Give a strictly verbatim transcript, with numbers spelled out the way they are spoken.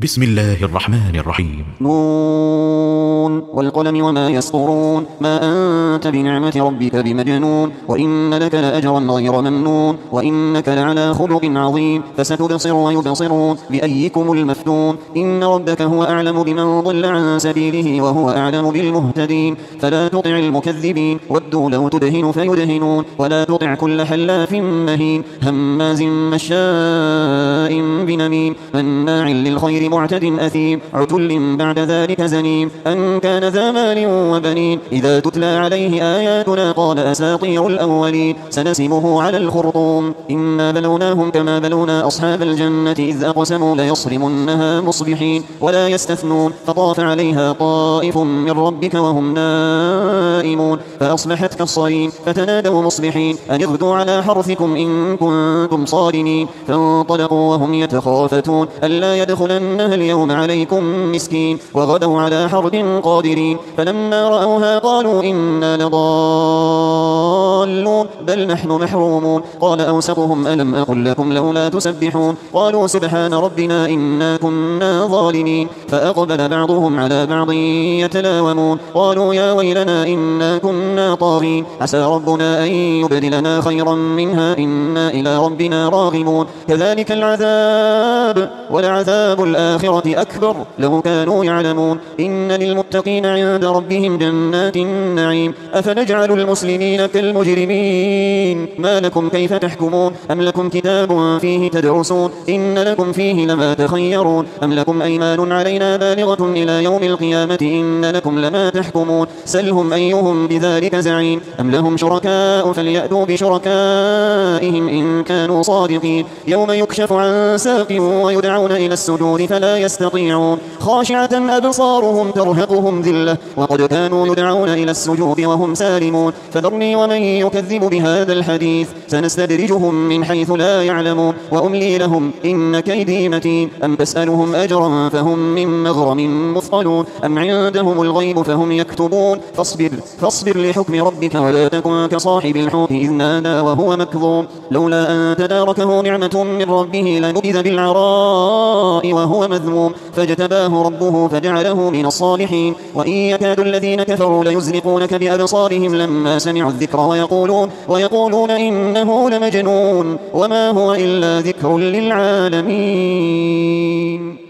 بسم الله الرحمن الرحيم. نون والقلم وما يسطرون ما أنت بنعمة ربك بمجنون وإن لك لأجرا غير ممنون وإنك لعلى خلق عظيم فستبصر ويبصرون بأيكم المفتون إن ربك هو أعلم بمن ضل عن سبيله وهو أعلم بالمهتدين فلا تطع المكذبين ودوا لو تدهن فيدهنون ولا تطع كل حلاف مهين هماز مشاء بنميم مناع للخير معتد أثيم عتل بعد ذلك زنيم أن كان ذا مال وبنين إذا تتلى عليه آياتنا قال أساطير الأولين سنسمه على الخرطوم إنا بلوناهم كما بلونا أصحاب الجنة إذ أقسموا ليصرمنها مصبحين ولا يستثنون فطاف عليها طائف من ربك وهم نائمون فأصبحت كالصريم فتنادوا مصبحين أن اغدوا على حرثكم إن كنتم صارمين فانطلقوا وهم يتخافتون ألا يدخلنها اليوم عليكم مسكين وغدوا على حرد قادرين فلما رأوها قالوا إنا لضالون بل نحن محرومون قال أوسطهم ألم أقل لكم لولا تسبحون قالوا سبحان ربنا إنا كنا ظالمين فأقبل بعضهم على بعض يتلاومون قالوا يا ويلنا إنا كنا طاغين عسى ربنا أن يبدلنا خيرا منها إنا إلى ربنا راغبون كذلك العذاب ولعذاب الآخرة أكبر لو كانوا يعلمون إن للمتقين عند ربهم جنات النعيم أفنجعل المسلمين كالمجرمين ما لكم كيف تحكمون أم لكم كتاب فيه تدرسون إن لكم فيه لما تخيرون أم لكم أيمان علينا بالغة إلى يوم القيامة إن لكم لما تحكمون سلهم أيهم بذلك زعيم أم لهم شركاء فليأتوا بشركائهم إن كانوا صادقين يوم يكشف عن ساق ويدعون إلى السجود فلا يستطيعون خاشعة أبصارهم ترهقهم ذلة وقد كانوا يدعون إلى السجود وهم سالمون فذرني ومن يكذب بهذا الحديث سنستدرجهم من حيث لا يعلمون وأملي لهم إن كيدي متين أم تسألهم أجرا فهم من مغرم مثقلون أم عندهم الغيب فهم يكتبون فاصبر, فاصبر لحكم ربك ولا تكن كصاحب الحوت إذ نادى وهو مكظوم لولا أن تداركه نعمة من ربه لنبذ بالعراء وهو مذموم فاجتباه ربه فجعله من الصالحين وإن يكاد الذين كفروا ليزلقونك بأبصارهم لما سمعوا الذكر ويقولون, ويقولون إنه لمجنون وما هو إلا ذكر للعالمين.